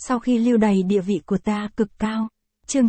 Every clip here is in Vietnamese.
sau khi lưu đày địa vị của ta cực cao. Chương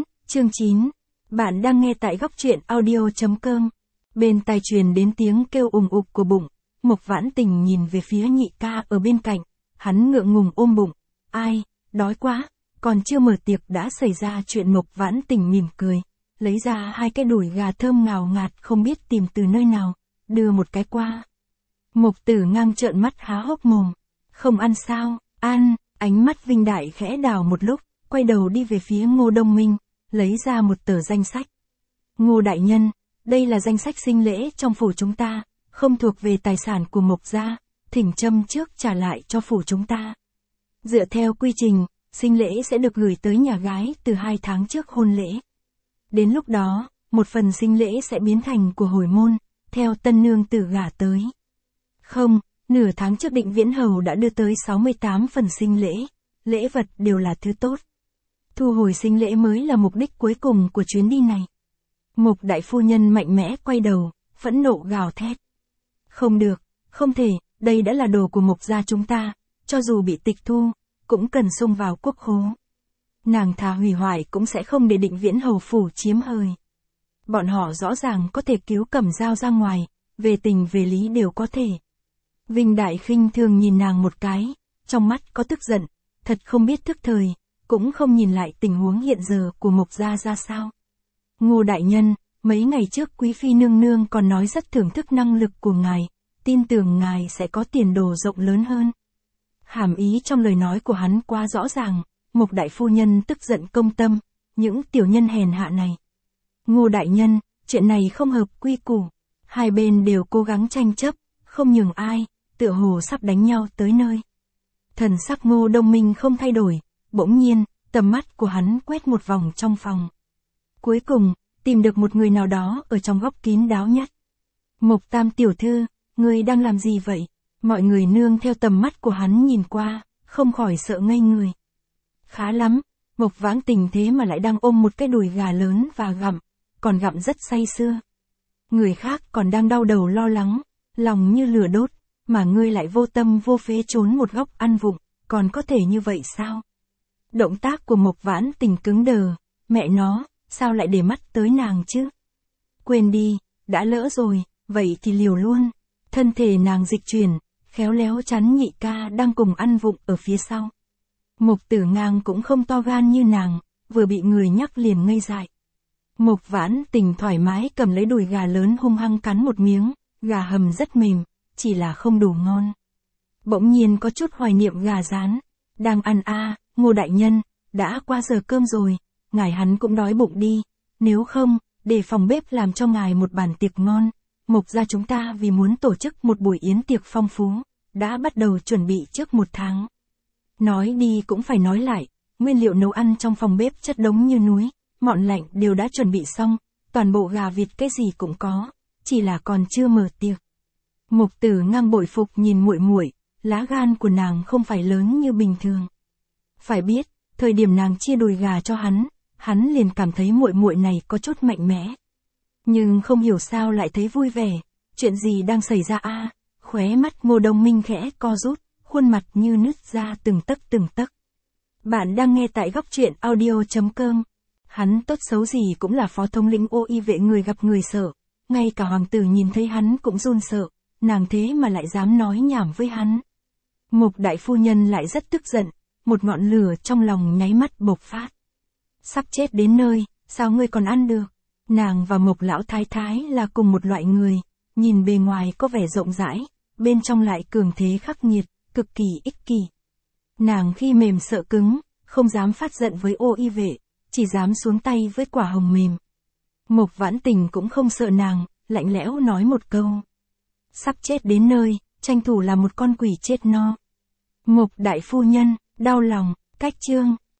9. Bạn đang nghe tại góc truyện audio.com. Bên tai truyền đến tiếng kêu ùng ục của bụng. Mộc Vãn Tình nhìn về phía nhị ca ở bên cạnh. Hắn ngượng ngùng ôm bụng. Ai, đói quá. Còn chưa mở tiệc đã xảy ra chuyện. Mộc Vãn Tình mỉm cười. Lấy ra 2 cái đùi gà thơm ngào ngạt không biết tìm từ nơi nào. Đưa một cái qua. Mộc Tử Ngang trợn mắt há hốc mồm. Không ăn sao? Ăn. Ánh mắt Vinh Đại khẽ đảo một lúc. Quay đầu đi về phía Ngô Đông Minh. Lấy ra một tờ danh sách. Ngô đại nhân, đây là danh sách sinh lễ trong phủ chúng ta. Không thuộc về tài sản của Mộc gia. Thỉnh châm trước trả lại cho phủ chúng ta. Dựa theo quy trình, sinh lễ sẽ được gửi tới nhà gái từ 2 tháng trước hôn lễ. Đến lúc đó, một phần sinh lễ sẽ biến thành của hồi môn, theo tân nương tử gả tới. Không, nửa tháng trước Định Viễn Hầu đã đưa tới 68 phần sinh lễ, lễ vật đều là thứ tốt. Thu hồi sinh lễ mới là mục đích cuối cùng của chuyến đi này. Mộc đại phu nhân mạnh mẽ quay đầu, phẫn nộ gào thét. Không được, không thể, đây đã là đồ của Mộc gia chúng ta, cho dù bị tịch thu, cũng cần xung vào quốc khố. Nàng thà hủy hoại cũng sẽ không để Định Viễn Hầu phủ chiếm hời. Bọn họ rõ ràng có thể cứu Cẩm Dao ra ngoài, về tình về lý đều có thể. Vinh Đại khinh thường nhìn nàng một cái, trong mắt có tức giận, thật không biết thức thời, cũng không nhìn lại tình huống hiện giờ của Mộc gia ra sao. Ngô đại nhân, mấy ngày trước quý phi nương nương còn nói rất thưởng thức năng lực của ngài, tin tưởng ngài sẽ có tiền đồ rộng lớn hơn. Hàm ý trong lời nói của hắn quá rõ ràng, Mộc đại phu nhân tức giận công tâm, những tiểu nhân hèn hạ này. Ngô đại nhân, chuyện này không hợp quy củ, hai bên đều cố gắng tranh chấp, không nhường ai, tựa hồ sắp đánh nhau tới nơi. Thần sắc Ngô Đông Minh không thay đổi, bỗng nhiên, tầm mắt của hắn quét một vòng trong phòng. Cuối cùng, tìm được một người nào đó ở trong góc kín đáo nhất. Mộc Tam tiểu thư, ngươi đang làm gì vậy? Mọi người nương theo tầm mắt của hắn nhìn qua, không khỏi sợ ngây người. Khá lắm, Mộc Vãn Tình thế mà lại đang ôm một cái đùi gà lớn và gặm, còn gặm rất say sưa. Người khác còn đang đau đầu lo lắng, lòng như lửa đốt, mà ngươi lại vô tâm vô phế trốn một góc ăn vụng, còn có thể như vậy sao? Động tác của Mộc Vãn Tình cứng đờ, mẹ nó, sao lại để mắt tới nàng chứ? Quên đi, đã lỡ rồi, vậy thì liều luôn. Thân thể nàng dịch chuyển, khéo léo chắn nhị ca đang cùng ăn vụng ở phía sau. Mộc Tử Ngang cũng không to gan như nàng, vừa bị người nhắc liền ngây dại. Mộc Vãn Tình thoải mái cầm lấy đùi gà lớn hung hăng cắn một miếng, gà hầm rất mềm, chỉ là không đủ ngon. Bỗng nhiên có chút hoài niệm gà rán. Đang ăn Ngô đại nhân, đã qua giờ cơm rồi, ngài hắn cũng đói bụng đi, nếu không, để phòng bếp làm cho ngài một bàn tiệc ngon. Mộc gia chúng ta vì muốn tổ chức một buổi yến tiệc phong phú, đã bắt đầu chuẩn bị trước 1 tháng. Nói đi cũng phải nói lại, nguyên liệu nấu ăn trong phòng bếp chất đống như núi, mọn lạnh đều đã chuẩn bị xong, toàn bộ gà vịt cái gì cũng có, chỉ là còn chưa mở tiệc. Mộc Tử Ngang bội phục nhìn muội muội, lá gan của nàng không phải lớn như bình thường. Phải biết, thời điểm nàng chia đùi gà cho hắn liền cảm thấy muội muội này có chút mạnh mẽ. Nhưng không hiểu sao lại thấy vui vẻ, chuyện gì đang xảy ra khóe mắt Ngô Đông Minh khẽ co rút, khuôn mặt như nứt ra từng tấc. Bạn đang nghe tại góc truyện audio.com. Hắn tốt xấu gì cũng là phó thống lĩnh ô y vệ, người gặp người sợ, ngay cả hoàng tử nhìn thấy hắn cũng run sợ, nàng thế mà lại dám nói nhảm với hắn. Mộc đại phu nhân lại rất tức giận, một ngọn lửa trong lòng nháy mắt bộc phát. Sắp chết đến nơi, sao ngươi còn ăn được? Nàng và Mộc lão thái thái là cùng một loại người, nhìn bề ngoài có vẻ rộng rãi, bên trong lại cường thế khắc nghiệt, cực kỳ ích kỷ. Nàng khi mềm sợ cứng, không dám phát giận với ô y vệ, chỉ dám xuống tay với quả hồng mềm. Mộc Vãn Tình cũng không sợ nàng, lạnh lẽo nói một câu. Sắp chết đến nơi, tranh thủ là một con quỷ chết no. Mộc đại phu nhân, đau lòng, cách chương.